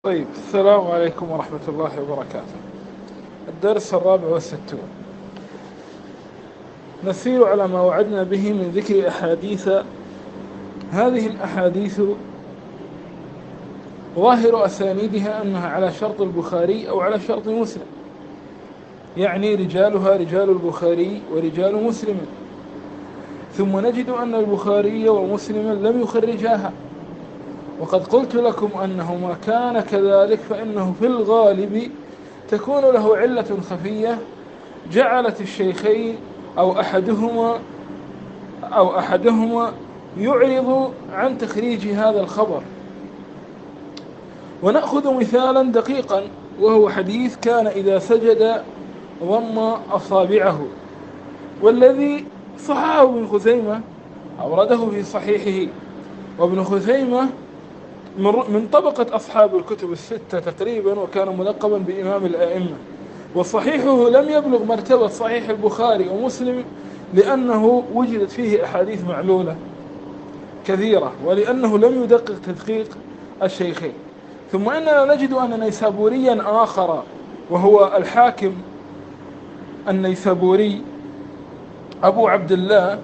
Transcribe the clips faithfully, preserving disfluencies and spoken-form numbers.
طيب، السلام عليكم ورحمة الله وبركاته. الدرس الرابع والستون. نسير على ما وعدنا به من ذكر أحاديث. هذه الأحاديث ظاهر أسانيدها أنها على شرط البخاري أو على شرط مسلم، يعني رجالها رجال البخاري ورجال مسلم، ثم نجد أن البخاري ومسلم لم يخرجاها. وقد قلت لكم أنه ما كان كذلك فإنه في الغالب تكون له علة خفية جعلت الشيخين أو أحدهما أو أحدهما يعرض عن تخريج هذا الخبر. ونأخذ مثالا دقيقا، وهو حديث كان إذا سجد ضم أصابعه، والذي صححه ابن خزيمة أورده في صحيحه. وابن خزيمة من طبقة أصحاب الكتب الستة تقريبا، وكان ملقبا بإمام الأئمة، وصحيحه لم يبلغ مرتبة صحيح البخاري ومسلم، لأنه وجدت فيه أحاديث معلولة كثيرة، ولأنه لم يدقق تدقيق الشيخين. ثم أننا نجد أن نيسابوريا آخر، وهو الحاكم النيسابوري أبو عبد الله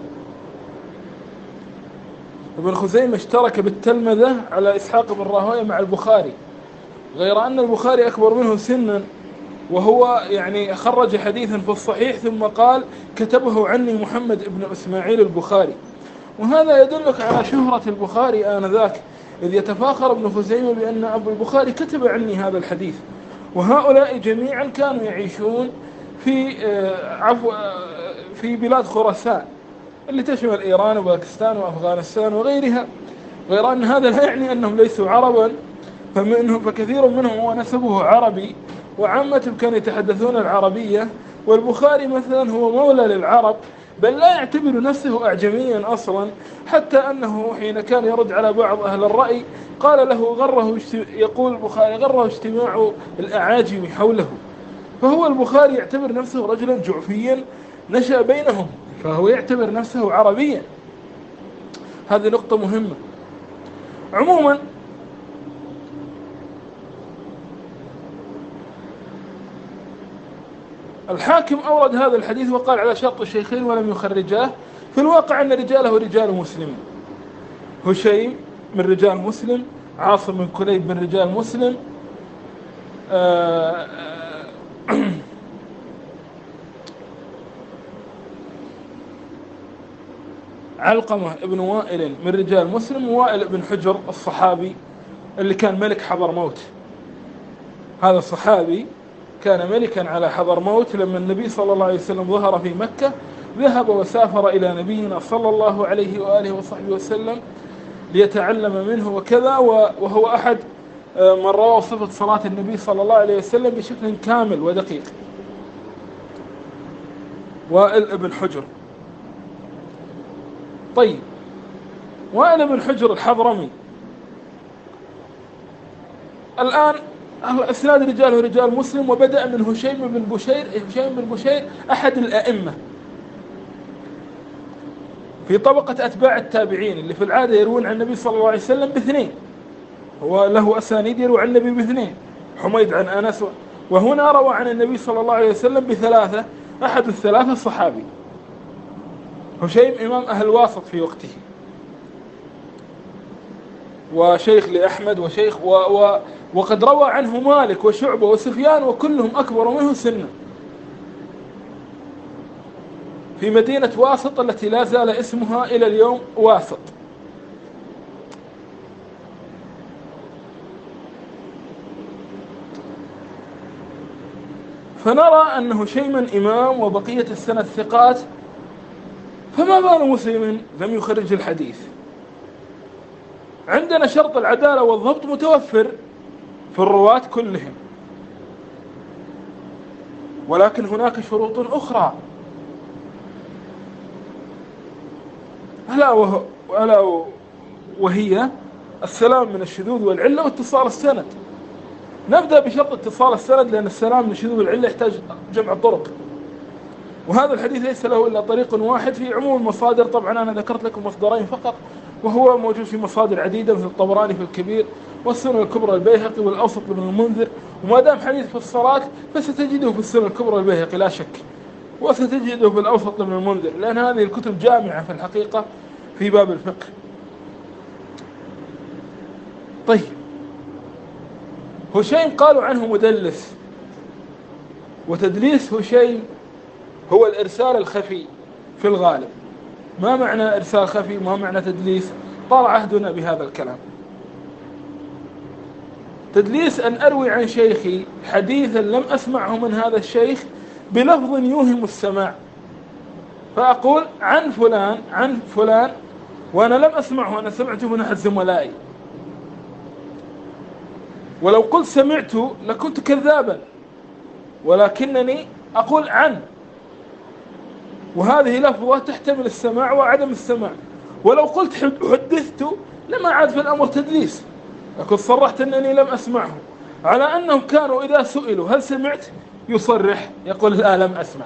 ابن خزيمة، اشترك بالتلمذة على إسحاق بن راهويه مع البخاري، غير أن البخاري أكبر منه سنا، وهو يعني خرج حديثا في الصحيح ثم قال كتبه عني محمد بن إسماعيل البخاري. وهذا يدلك على شهرة البخاري آنذاك، إذ يتفاخر ابن خزيمة بأن أبو البخاري كتب عني هذا الحديث. وهؤلاء جميعا كانوا يعيشون في عفو في بلاد خراسان، اللي تشمل إيران وباكستان وأفغانستان وغيرها، غير أن هذا لا يعني أنهم ليسوا عربا، فمنهم فكثير منهم هو نسبه عربي، وعامتهم كانوا يتحدثون العربية. والبخاري مثلا هو مولى للعرب، بل لا يعتبر نفسه أعجميا أصلا، حتى أنه حين كان يرد على بعض أهل الرأي قال له غره يقول البخاري غره اجتماع الأعاجم حوله. فهو البخاري يعتبر نفسه رجلا جعفيا نشأ بينهم، فهو يعتبر نفسه عربيا. هذه نقطة مهمة. عموما الحاكم أورد هذا الحديث وقال على شرط الشيخين ولم يخرجاه. في الواقع أن رجاله رجال مسلم، هشيم من رجال مسلم، عاصم بن كليب من رجال مسلم، آآ آآ علقمة ابن وائل من رجال مسلم، ووائل بن حجر الصحابي اللي كان ملك حضرموت. هذا الصحابي كان ملكا على حضرموت، لما النبي صلى الله عليه وسلم ظهر في مكة ذهب وسافر إلى نبينا صلى الله عليه وآله وصحبه وسلم ليتعلم منه وكذا، وهو أحد من روى صفة صلاة النبي صلى الله عليه وسلم بشكل كامل ودقيق، وائل بن حجر. طيب، وائل بن حجر الحضرمي الآن اسناد رجاله رجال مسلم، وبدأ من هشيم بن بشير. هشيم بن بشير أحد الأئمة في طبقة أتباع التابعين، اللي في العادة يروون عن النبي صلى الله عليه وسلم باثنين، هو له أسانيد يروي عن النبي باثنين، حميد عن أنس، وهنا روى عن النبي صلى الله عليه وسلم بثلاثة، أحد الثلاثة صحابي. هشيم إمام أهل الواسط في وقته، وشيخ لأحمد وشيخ و و وقد روى عنه مالك وشعبة وسفيان، وكلهم أكبر منه سنا، في مدينة واسط التي لا زال اسمها إلى اليوم واسط. فنرى أن هشيما إمام وبقية السنة ثقات، فما بال مسلم لم يخرج الحديث؟ عندنا شرط العدالة والضبط متوفر في الرواة كلهم، ولكن هناك شروط أخرى، ألا وهي السلام من الشذوذ والعلة واتصال السند. نبدأ بشرط اتصال السند، لأن السلام من الشذوذ والعلة يحتاج جمع طرق، وهذا الحديث ليس له إلا طريق واحد في عموم المصادر. طبعا أنا ذكرت لكم مصدرين فقط، وهو موجود في مصادر عديدة مثل الطبراني في الكبير والسنن الكبرى البيهقي والأوسط لابن المنذر. وما دام حديث في الصلاة فستجده في السنن الكبرى البيهقي لا شك، وستجده في الأوسط لابن المنذر، لأن هذه الكتب جامعة في الحقيقة في باب الفقه. طيب، هشيم قالوا عنه مدلس، وتدليس هشيم هو الإرسال الخفي في الغالب. ما معنى إرسال خفي؟ ما معنى تدليس؟ طال عهدنا بهذا الكلام. تدليس أن أروي عن شيخي حديثا لم أسمعه من هذا الشيخ بلفظ يوهم السماع، فأقول عن فلان عن فلان وأنا لم أسمعه، أنا سمعته من أحد زملائي، ولو قلت سمعته لكنت كذابا، ولكنني أقول عن، وهذه لفظة تحتمل السماع وعدم السماع. ولو قلت حدثت لما عاد في الأمر تدليس، لكن صرحت أنني لم أسمعه، على أنهم كانوا إذا سئلوا هل سمعت يصرح يقول لا لم أسمع.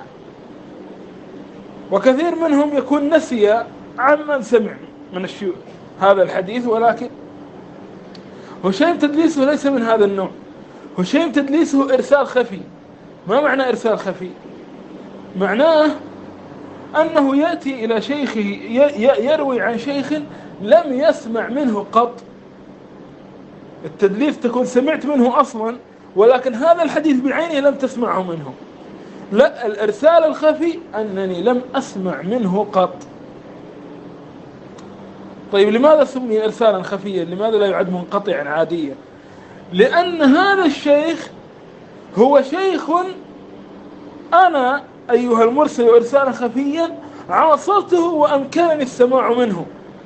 وكثير منهم يكون نسي عمن سمع من الشيوخ هذا الحديث. ولكن هشيم تدليسه ليس من هذا النوع، هشيم تدليسه إرسال خفي. ما معنى إرسال خفي؟ معناه أنه يأتي إلى شيخه يروي عن شيخ لم يسمع منه قط. التدليس تكون سمعت منه أصلا ولكن هذا الحديث بعينه لم تسمعه منه. لا، الإرسال الخفي أنني لم أسمع منه قط. طيب، لماذا سمي إرسالا خفيا؟ لماذا لا يعد منقطعا عاديا؟ لأن هذا الشيخ هو شيخ أنا أيها المرسل إرسالا خفيا عاصرته وأمكنني السماع منه.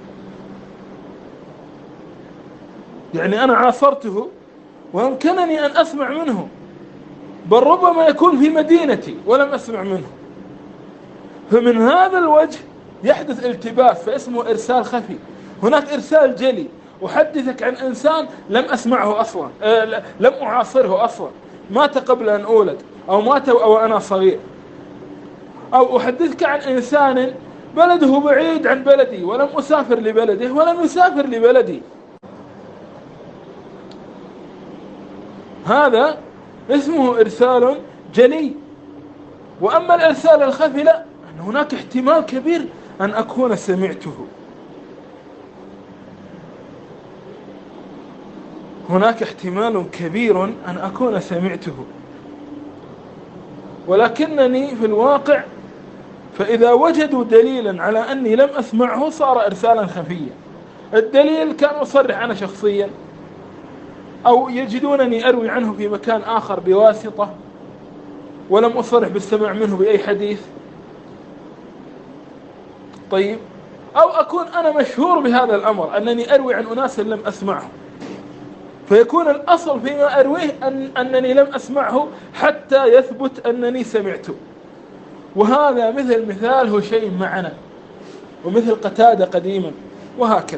يعني أنا عاصرته وأمكنني أن أسمع منه، بل ربما يكون في مدينتي ولم أسمع منه. فمن هذا الوجه يحدث التباس فاسمه إرسال خفي. هناك إرسال جلي، أحدثك عن إنسان لم أسمعه أصلا، أه لم أعاصره أصلا، مات قبل أن أولد أو مات أو أنا صغير. أو أحدثك عن إنسان بلده بعيد عن بلدي ولم أسافر لبلده ولم يسافر لبلدي. هذا اسمه إرسال جلي. وأما الإرسال الخفي لا، أن هناك احتمال كبير أن أكون سمعته، هناك احتمال كبير أن أكون سمعته، ولكنني في الواقع فإذا وجدوا دليلا على أني لم أسمعه صار إرسالا خفيا. الدليل كان أصرح أنا شخصيا، أو يجدونني أروي عنه في مكان آخر بواسطة ولم أصرح بالسماع منه بأي حديث. طيب، أو أكون أنا مشهور بهذا الأمر أنني أروي عن أناس لم أسمعه، فيكون الأصل فيما أرويه أن أنني لم أسمعه حتى يثبت أنني سمعته. وهذا مثل مثال هشيم معنا، ومثل قتادة قديما، وهكذا.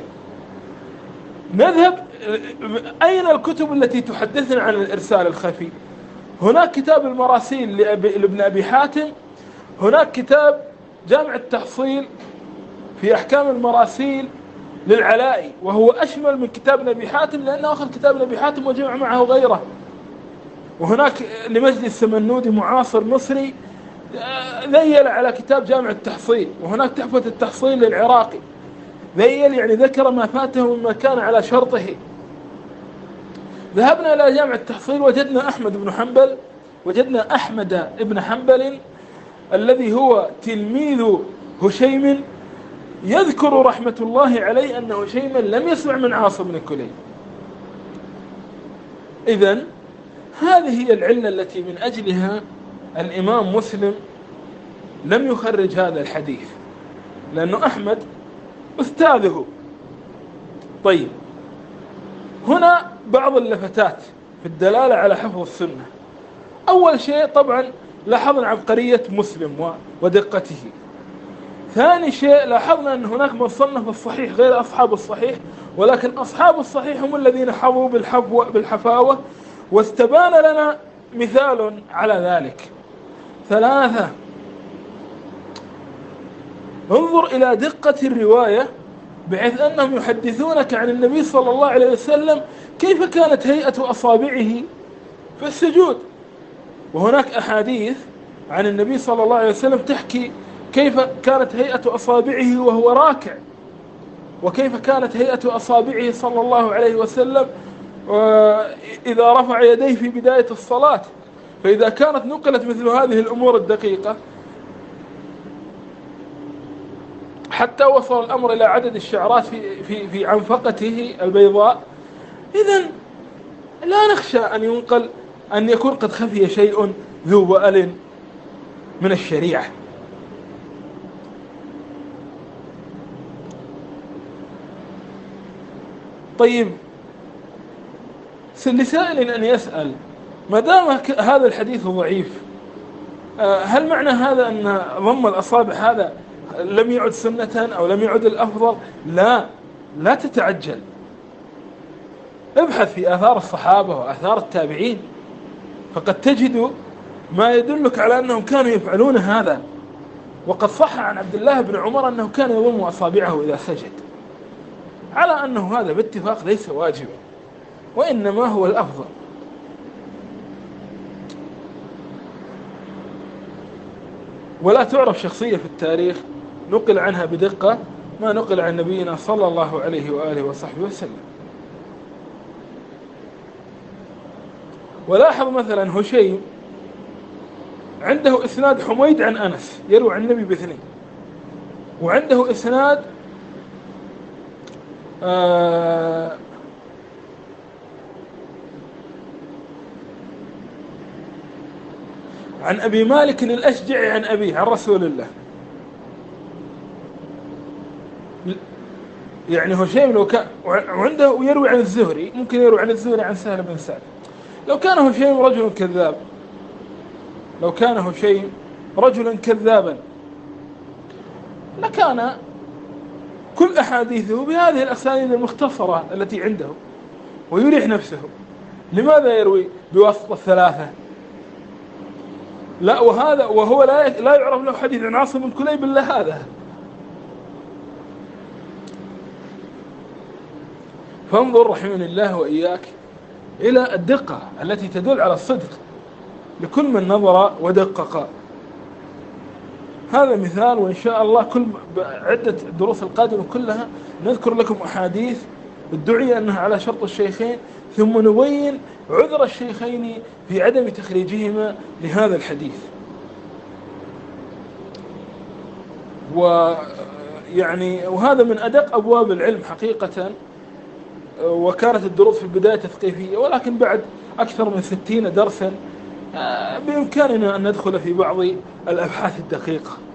نذهب أين الكتب التي تحدثنا عن الإرسال الخفي؟ هناك كتاب المراسيل لابن أبي حاتم، هناك كتاب جامع التحصيل في أحكام المراسيل للعلائي، وهو أشمل من كتاب أبي حاتم لأنه أخذ كتاب أبي حاتم وجمع معه غيره. وهناك لمجد السمنودي معاصر مصري ذيل على كتاب جامع التحصيل، وهناك تحفة التحصيل للعراقي ذيل، يعني ذكر ما فاته مما كان على شرطه. ذهبنا إلى جامع التحصيل وجدنا أحمد بن حنبل، وجدنا أحمد بن حنبل الذي هو تلميذ هشيم، يذكر رحمة الله عليه أن هشيما لم يسمع من عاصم بن كليب. إذن هذه هي العلة التي من أجلها الإمام مسلم لم يخرج هذا الحديث، لأنه أحمد أستاذه. طيب، هنا بعض اللفتات في الدلالة على حفظ السنة. أول شيء طبعا لاحظنا عبقرية مسلم ودقته. ثاني شيء لاحظنا أن هناك من صنف الصحيح غير أصحاب الصحيح، ولكن أصحاب الصحيح هم الذين حظوا بالحفاوة، واستبان لنا مثال على ذلك. ثلاثة، انظر إلى دقة الرواية بحيث أنهم يحدثونك عن النبي صلى الله عليه وسلم كيف كانت هيئة أصابعه في السجود. وهناك أحاديث عن النبي صلى الله عليه وسلم تحكي كيف كانت هيئة أصابعه وهو راكع، وكيف كانت هيئة أصابعه صلى الله عليه وسلم إذا رفع يديه في بداية الصلاة. فإذا كانت نقلت مثل هذه الأمور الدقيقة حتى وصل الأمر إلى عدد الشعرات في, في, في عنفقته البيضاء، إذن لا نخشى أن ينقل أن يكون قد خفي شيء ذو بأل من الشريعة. طيب، لسائل أن يسأل: ما دام هذا الحديث ضعيف، هل معنى هذا أن ضم الأصابع هذا لم يعد سنة أو لم يعد الأفضل؟ لا، لا تتعجل، ابحث في آثار الصحابة وآثار التابعين، فقد تجد ما يدلك على أنهم كانوا يفعلون هذا. وقد صح عن عبد الله بن عمر أنه كان يضم أصابعه إذا سجد، على أنه هذا باتفاق ليس واجبا وإنما هو الأفضل. ولا تعرف شخصية في التاريخ نقل عنها بدقة ما نقل عن نبينا صلى الله عليه وآله وصحبه وسلم. ولاحظ مثلا هشيم عنده إسناد حميد عن أنس يروي عن النبي باثنين، وعنده إسناد آه عن أبي مالك الأشجعي عن أبيه عن رسول الله. يعني هشيم لو كان وعنده ويروي عن الزهري، ممكن يروي عن الزهري عن سهل بن سعد. لو كان هشيم رجل كذاب لو كان هشيم رجلا كذابا لكان كل أحاديثه بهذه الأسانيد المختصرة التي عنده ويريح نفسه. لماذا يروي بواسطة الثلاثة؟ لا، وهذا وهو لا لا يعرف له حديث عن عاصم بن كليب إلا هذا. فانظر رحمني الله وإياك إلى الدقة التي تدل على الصدق لكل من نظر ودقق. هذا مثال، وإن شاء الله كل عدة الدروس القادمة كلها نذكر لكم أحاديث ادعي أنها على شرط الشيخين، ثم نبين عذر الشيخين في عدم تخريجهما لهذا الحديث. ويعني وهذا من أدق أبواب العلم حقيقة. وكانت الدروس في البداية تثقيفية، ولكن بعد أكثر من ستين درسا بإمكاننا أن ندخل في بعض الأبحاث الدقيقة.